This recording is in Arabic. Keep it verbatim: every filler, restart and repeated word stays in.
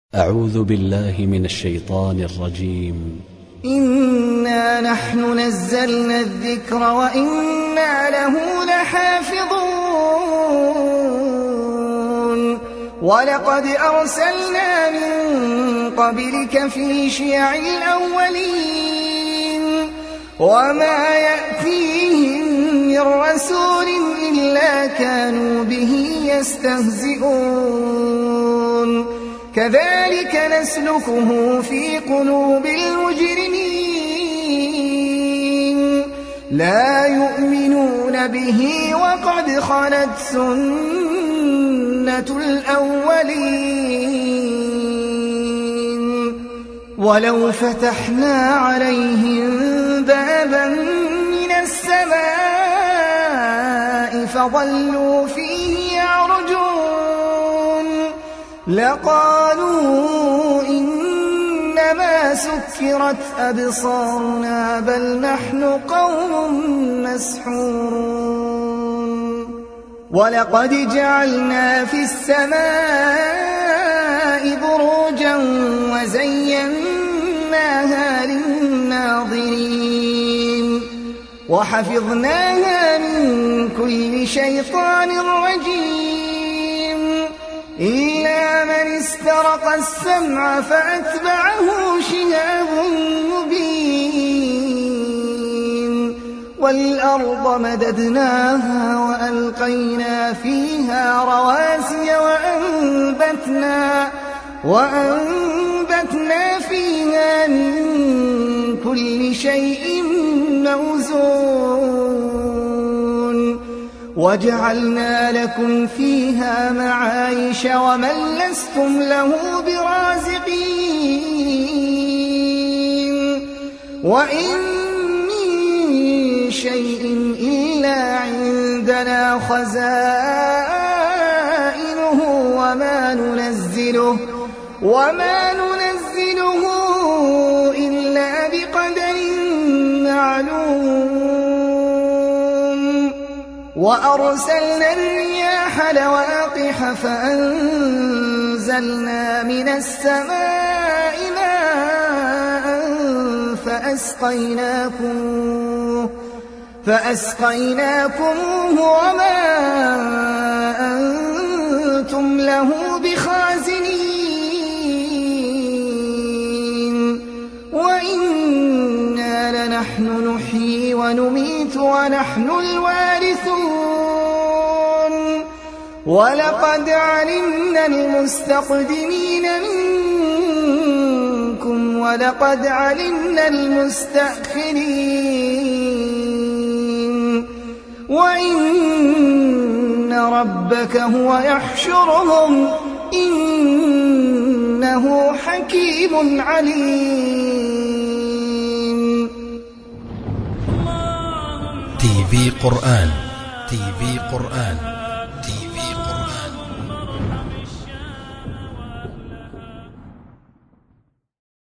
أعوذ بالله من الشيطان الرجيم. إنا نحن نزلنا الذكر وإنا له لحافظون ولقد أرسلنا من قبلك في شيع الأولين وما يأتيهم من رسول إلا كانوا به يستهزئون كذلك نسلكه في قلوب المجرمين لا يؤمنون به وقد خلت سنة الأولين ولو فتحنا عليهم بابا من السماء فظلوا فيه يعرجون لقالوا إنما سكرت أبصارنا بل نحن قوم مسحورون ولقد جعلنا في السماء بروجا وزيناها للناظرين وحفظناها من كل شيطان رجيم إلا من استرق السمع فأتبعه شهاب مبين والأرض مددناها وألقينا فيها رواسي وأنبتنا, وأنبتنا فيها من كل شيء موزون وجعلنا لكم فيها معايش ومن لستم له برازقين وإن من شيء إلا عندنا خزائنه وما ننزله, وما ننزله إلا بقدر معلوم وأرسلنا الرياح لواقح فأنزلنا من السماء ماء فأسقيناكم فأسقيناكموه وما أنتم له بخازنين وإنا لنحن نحيي ونميت ونحن الوارثون ولقد علمنا المستقدمين منكم ولقد علمنا المستأخرين وإن ربك هو يحشرهم إنه حكيم عليم. تي في قرآن تي في قرآن